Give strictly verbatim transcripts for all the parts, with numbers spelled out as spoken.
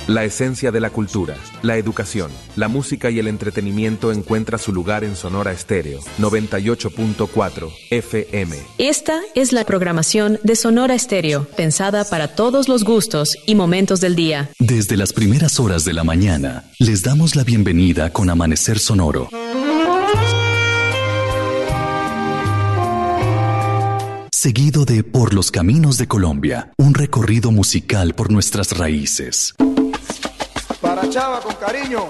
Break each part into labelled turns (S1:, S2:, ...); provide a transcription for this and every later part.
S1: La esencia de la cultura, la educación, la música y el entretenimiento encuentra su lugar en Sonora Estéreo, noventa y ocho punto cuatro F M.
S2: Esta es la programación de Sonora Estéreo, pensada para todos los gustos y momentos del día.
S3: Desde las primeras horas de la mañana, les damos la bienvenida con Amanecer Sonoro. Seguido de Por los Caminos de Colombia, un recorrido musical por nuestras raíces.
S4: Para Chava con cariño.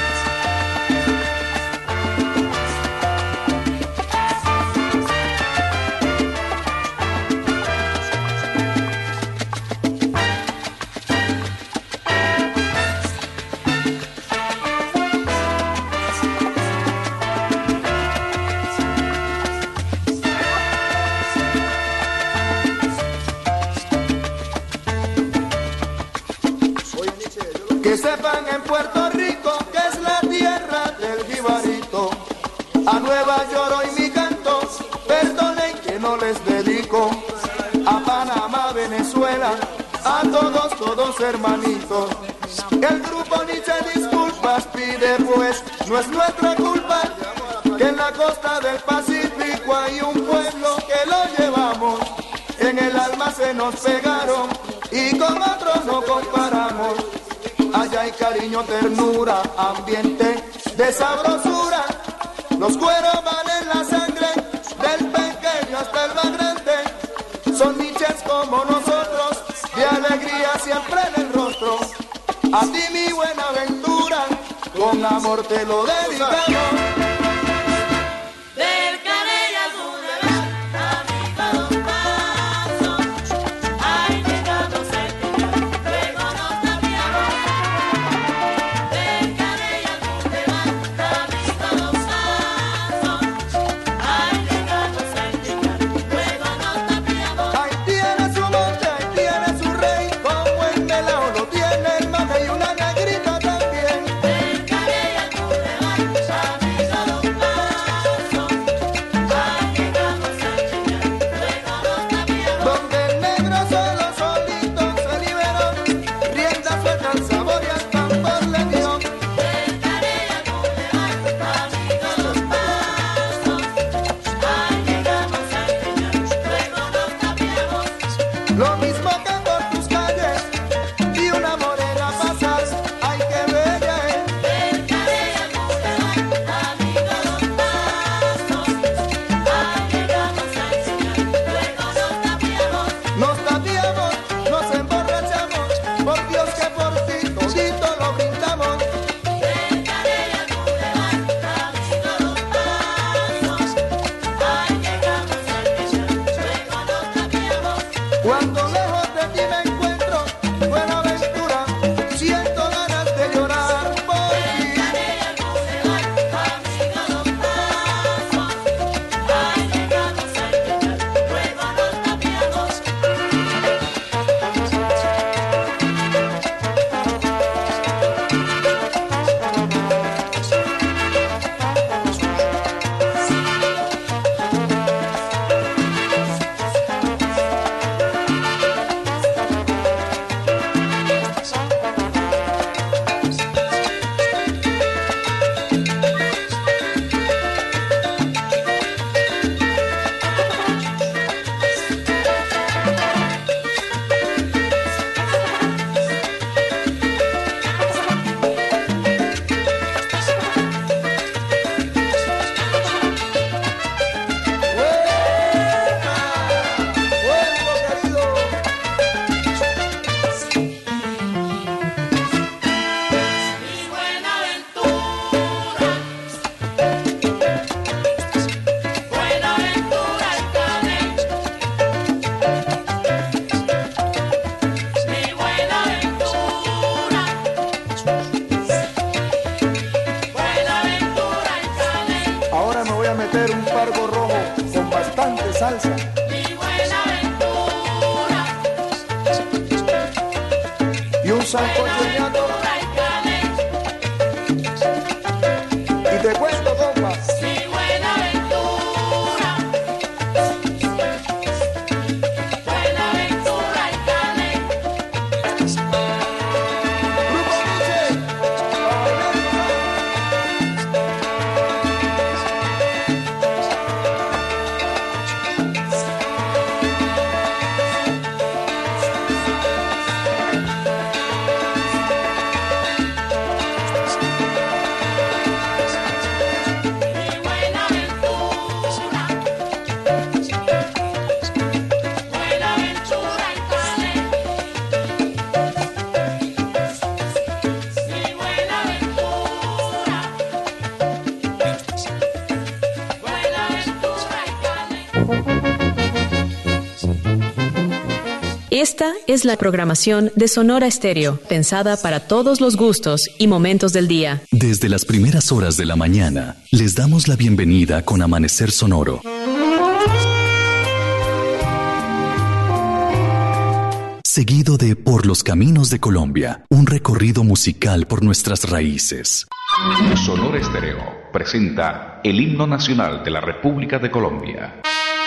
S4: Que sepan en Puerto Rico que es la tierra del jibarito. A Nueva York hoy mi canto, perdonen que no les dedico. A Panamá, Venezuela, a todos, todos hermanitos. El grupo Nietzsche disculpas pide, pues no es nuestra culpa que en la costa del Pacífico hay un pueblo que lo llevamos. En el alma se nos pegaron y con otros no comparamos. Allá hay cariño, ternura, ambiente de sabrosura. Los cueros valen la sangre, del pequeño hasta el más grande. Son niches como nosotros, de alegría siempre en el rostro. A ti mi buena aventura, con amor te lo dedicamos. Y te cuento, compa. Mi buena aventura. Buena aventura y Cali. Grupo
S2: Esta es la programación de Sonora Estéreo, pensada para todos los gustos y momentos del día.
S3: Desde las primeras horas de la mañana, les damos la bienvenida con Amanecer Sonoro. Seguido de Por los Caminos de Colombia, un recorrido musical por nuestras raíces.
S5: Sonora Estéreo presenta el himno nacional de la República de Colombia.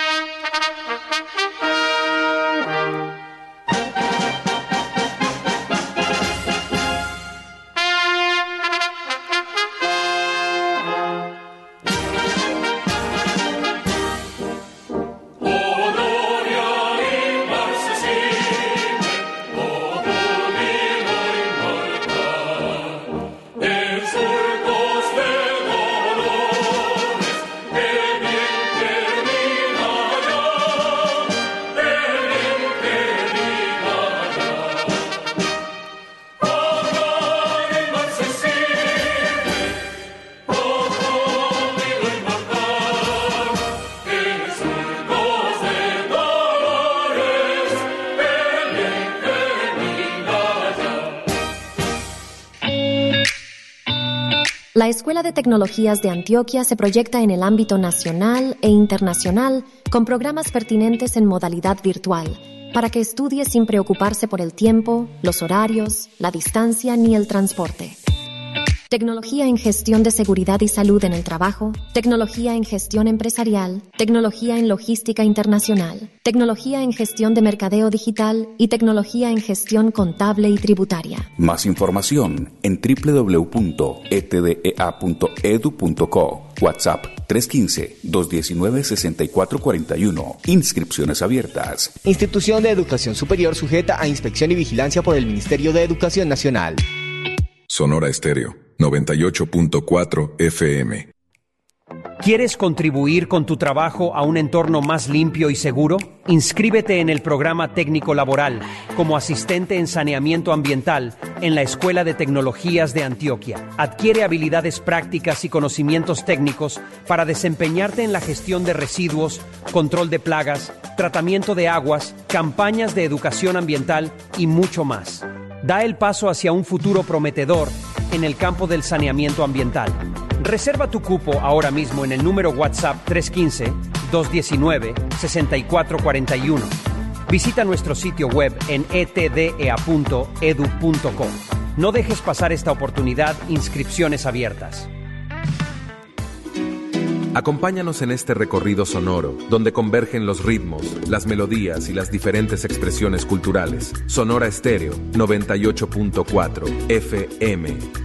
S6: La Escuela de Tecnologías de Antioquia se proyecta en el ámbito nacional e internacional con programas pertinentes en modalidad virtual, para que estudie sin preocuparse por el tiempo, los horarios, la distancia ni el transporte. Tecnología en gestión de seguridad y salud en el trabajo, tecnología en gestión empresarial, tecnología en logística internacional, tecnología en gestión de mercadeo digital y tecnología en gestión contable y tributaria.
S5: Más información en doble u doble u doble u punto e t d e a punto e d u punto co. WhatsApp tres uno cinco, dos uno nueve, seis cuatro cuatro uno. Inscripciones abiertas.
S7: Institución de Educación Superior sujeta a inspección y vigilancia por el Ministerio de Educación Nacional.
S8: Sonora Estéreo, noventa y ocho punto cuatro F M.
S9: ¿Quieres contribuir con tu trabajo a un entorno más limpio y seguro? Inscríbete en el programa técnico laboral como asistente en saneamiento ambiental en la Escuela de Tecnologías de Antioquia. Adquiere habilidades prácticas y conocimientos técnicos para desempeñarte en la gestión de residuos, control de plagas, tratamiento de aguas, campañas de educación ambiental y mucho más. Da el paso hacia un futuro prometedor en el campo del saneamiento ambiental. Reserva tu cupo ahora mismo en el número WhatsApp tres uno cinco, dos uno nueve, seis cuatro cuatro uno. Visita nuestro sitio web en e t d e a punto e d u punto co. No dejes pasar esta oportunidad. Inscripciones abiertas.
S1: Acompáñanos en este recorrido sonoro, donde convergen los ritmos, las melodías y las diferentes expresiones culturales. Sonora Estéreo, noventa y ocho punto cuatro F M.